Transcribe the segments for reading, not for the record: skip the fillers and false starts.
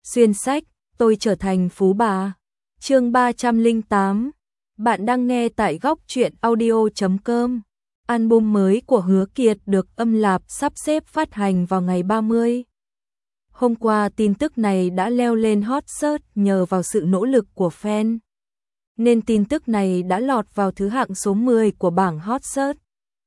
Xuyên sách, tôi trở thành phú bà. Chương 308. Bạn đang nghe tại góc truyện audio.com. Album mới của Hứa Kiệt được Âm Lạp sắp xếp phát hành vào ngày 30. Hôm qua tin tức này đã leo lên hot search nhờ vào sự nỗ lực của fan. Nên tin tức này đã lọt vào thứ hạng số 10 của bảng hot search.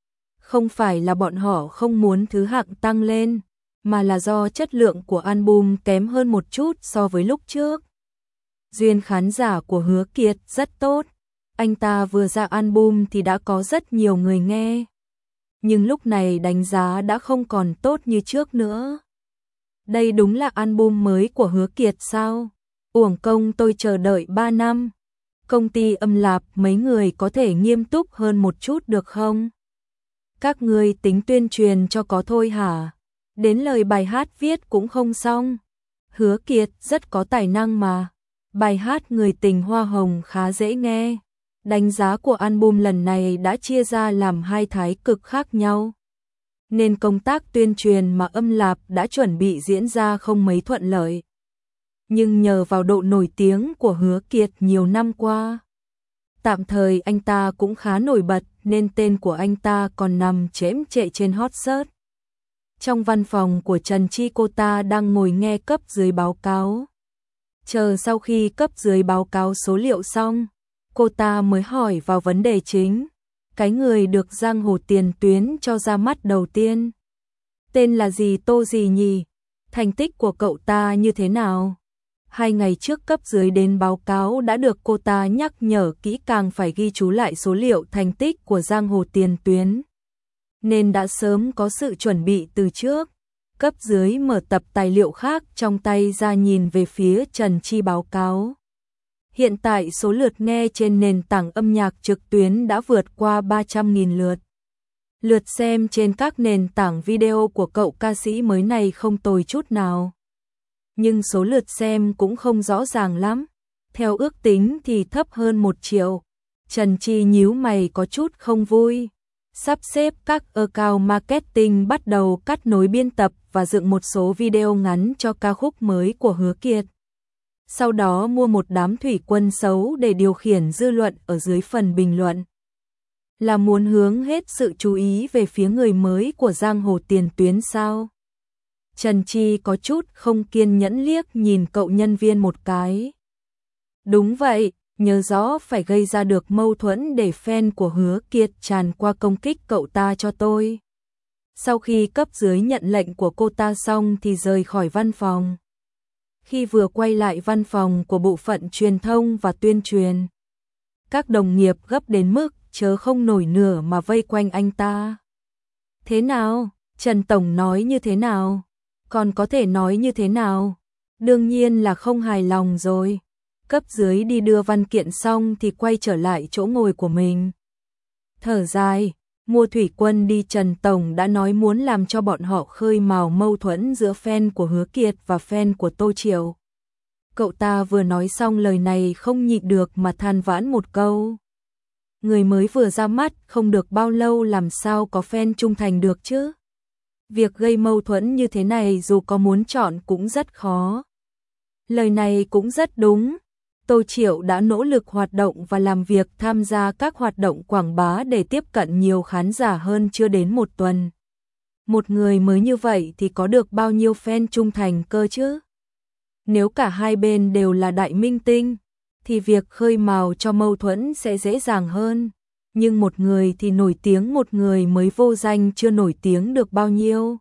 Không phải là bọn họ không muốn thứ hạng tăng lên, mà là do chất lượng của album kém hơn một chút so với lúc trước. Duyên khán giả của Hứa Kiệt rất tốt, anh ta vừa ra album thì đã có rất nhiều người nghe. Nhưng lúc này đánh giá đã không còn tốt như trước nữa. Đây đúng là album mới của Hứa Kiệt sao? Uổng công tôi chờ đợi 3 năm. Công ty Âm Lạp mấy người có thể nghiêm túc hơn một chút được không? Các ngươi tính tuyên truyền cho có thôi hả? Đến lời bài hát viết cũng không xong. Hứa Kiệt rất có tài năng mà. Bài hát Người tình hoa hồng khá dễ nghe. Đánh giá của album lần này đã chia ra làm hai thái cực khác nhau. Nên công tác tuyên truyền mà Âm Lạp đã chuẩn bị diễn ra không mấy thuận lợi. Nhưng nhờ vào độ nổi tiếng của Hứa Kiệt nhiều năm qua, tạm thời anh ta cũng khá nổi bật nên tên của anh ta còn nằm chễm chệ trên hot search. Trong văn phòng của Trần Chi, cô ta đang ngồi nghe cấp dưới báo cáo. Chờ sau khi cấp dưới báo cáo số liệu xong, cô ta mới hỏi vào vấn đề chính. Cái người được giang hồ tiền tuyến cho ra mắt đầu tiên, tên là gì, Tô gì nhỉ? Thành tích của cậu ta như thế nào? 2 ngày trước cấp dưới đến báo cáo đã được cô ta nhắc nhở kỹ càng phải ghi chú lại số liệu thành tích của giang hồ tiền tuyến, nên đã sớm có sự chuẩn bị từ trước. Cấp dưới mở tập tài liệu khác trong tay ra nhìn về phía Trần Chi báo cáo. Hiện tại số lượt nghe trên nền tảng âm nhạc trực tuyến đã vượt qua 300.000 lượt. Lượt xem trên các nền tảng video của cậu ca sĩ mới này không tồi chút nào. Nhưng số lượt xem cũng không rõ ràng lắm. Theo ước tính thì thấp hơn 1 triệu. Trần Chi nhíu mày có chút không vui. Sắp xếp các account marketing bắt đầu cắt nối biên tập và dựng một số video ngắn cho ca khúc mới của Hứa Kiệt. Sau đó mua một đám thủy quân xấu để điều khiển dư luận ở dưới phần bình luận. Là muốn hướng hết sự chú ý về phía người mới của giang hồ tiền tuyến sao? Trần Chi có chút không kiên nhẫn liếc nhìn cậu nhân viên một cái. Đúng vậy, nhớ rõ phải gây ra được mâu thuẫn để fan của Hứa Kiệt tràn qua công kích cậu ta cho tôi. Sau khi cấp dưới nhận lệnh của cô ta xong thì rời khỏi văn phòng. Khi vừa quay lại văn phòng của bộ phận truyền thông và tuyên truyền, các đồng nghiệp gấp đến mức chớ không nổi nửa mà vây quanh anh ta. Thế nào? Trần Tổng nói như thế nào? Còn có thể nói như thế nào? Đương nhiên là không hài lòng rồi. Cấp dưới đi đưa văn kiện xong thì quay trở lại chỗ ngồi của mình. Thở dài, mua thủy quân đi, Trần Tổng đã nói muốn làm cho bọn họ khơi mào mâu thuẫn giữa fan của Hứa Kiệt và fan của Tô Triệu. Cậu ta vừa nói xong lời này không nhịn được mà than vãn một câu. Người mới vừa ra mắt không được bao lâu làm sao có fan trung thành được chứ? Việc gây mâu thuẫn như thế này dù có muốn chọn cũng rất khó. Lời này cũng rất đúng. Tô Triệu đã nỗ lực hoạt động và làm việc tham gia các hoạt động quảng bá để tiếp cận nhiều khán giả hơn chưa đến 1 tuần. Một người mới như vậy thì có được bao nhiêu fan trung thành cơ chứ? Nếu cả hai bên đều là đại minh tinh, thì việc khơi mào cho mâu thuẫn sẽ dễ dàng hơn. Nhưng một người thì nổi tiếng, một người mới vô danh chưa nổi tiếng được bao nhiêu.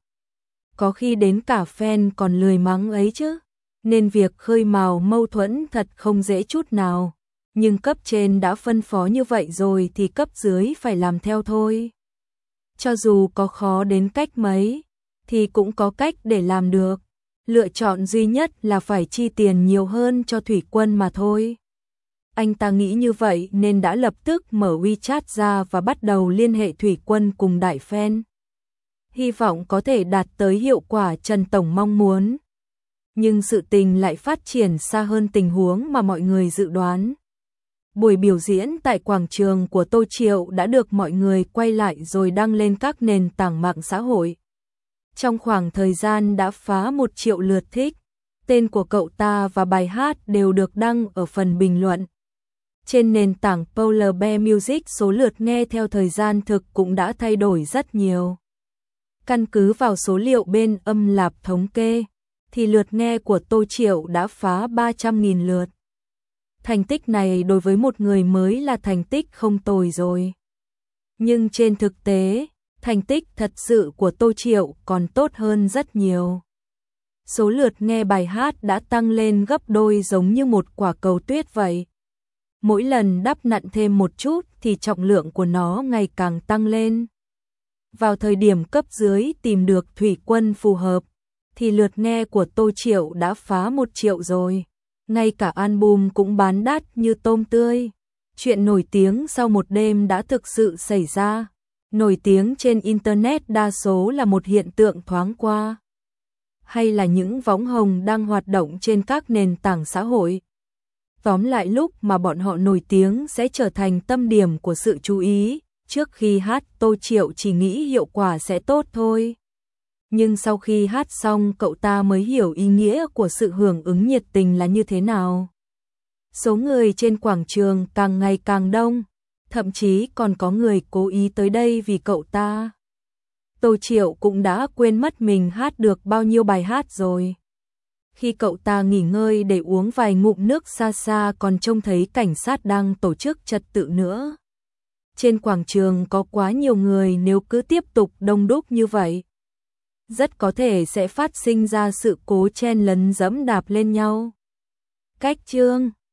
Có khi đến cả fan còn lười mắng ấy chứ. Nên việc khơi mào mâu thuẫn thật không dễ chút nào. Nhưng cấp trên đã phân phó như vậy rồi thì cấp dưới phải làm theo thôi. Cho dù có khó đến cách mấy, thì cũng có cách để làm được. Lựa chọn duy nhất là phải chi tiền nhiều hơn cho thủy quân mà thôi. Anh ta nghĩ như vậy nên đã lập tức mở WeChat ra và bắt đầu liên hệ thủy quân cùng đại fan. Hy vọng có thể đạt tới hiệu quả Trần Tổng mong muốn. Nhưng sự tình lại phát triển xa hơn tình huống mà mọi người dự đoán. Buổi biểu diễn tại quảng trường của Tô Triệu đã được mọi người quay lại rồi đăng lên các nền tảng mạng xã hội. Trong khoảng thời gian đã phá 1 triệu lượt thích. Tên của cậu ta và bài hát đều được đăng ở phần bình luận. Trên nền tảng Polar Bear Music, số lượt nghe theo thời gian thực cũng đã thay đổi rất nhiều. Căn cứ vào số liệu bên Âm Lạp thống kê, thì lượt nghe của Tô Triệu đã phá 300.000 lượt. Thành tích này đối với một người mới là thành tích không tồi rồi. Nhưng trên thực tế, thành tích thật sự của Tô Triệu còn tốt hơn rất nhiều. Số lượt nghe bài hát đã tăng lên gấp đôi, giống như một quả cầu tuyết vậy. Mỗi lần đắp nặn thêm một chút thì trọng lượng của nó ngày càng tăng lên. Vào thời điểm cấp dưới tìm được thủy quân phù hợp, thì lượt nghe của Tô Triệu đã phá 1 triệu rồi. Ngay cả album cũng bán đắt như tôm tươi. Chuyện nổi tiếng sau một đêm đã thực sự xảy ra. Nổi tiếng trên Internet đa số là một hiện tượng thoáng qua, hay là những võng hồng đang hoạt động trên các nền tảng xã hội. Tóm lại, lúc mà bọn họ nổi tiếng sẽ trở thành tâm điểm của sự chú ý. Trước khi hát, Tô Triệu chỉ nghĩ hiệu quả sẽ tốt thôi. Nhưng sau khi hát xong, cậu ta mới hiểu ý nghĩa của sự hưởng ứng nhiệt tình là như thế nào. Số người trên quảng trường càng ngày càng đông, thậm chí còn có người cố ý tới đây vì cậu ta. Tô Triệu cũng đã quên mất mình hát được bao nhiêu bài hát rồi. Khi cậu ta nghỉ ngơi để uống vài ngụm nước, xa xa còn trông thấy cảnh sát đang tổ chức trật tự nữa. Trên quảng trường có quá nhiều người, nếu cứ tiếp tục đông đúc như vậy, rất có thể sẽ phát sinh ra sự cố chen lấn dẫm đạp lên nhau. Cách chương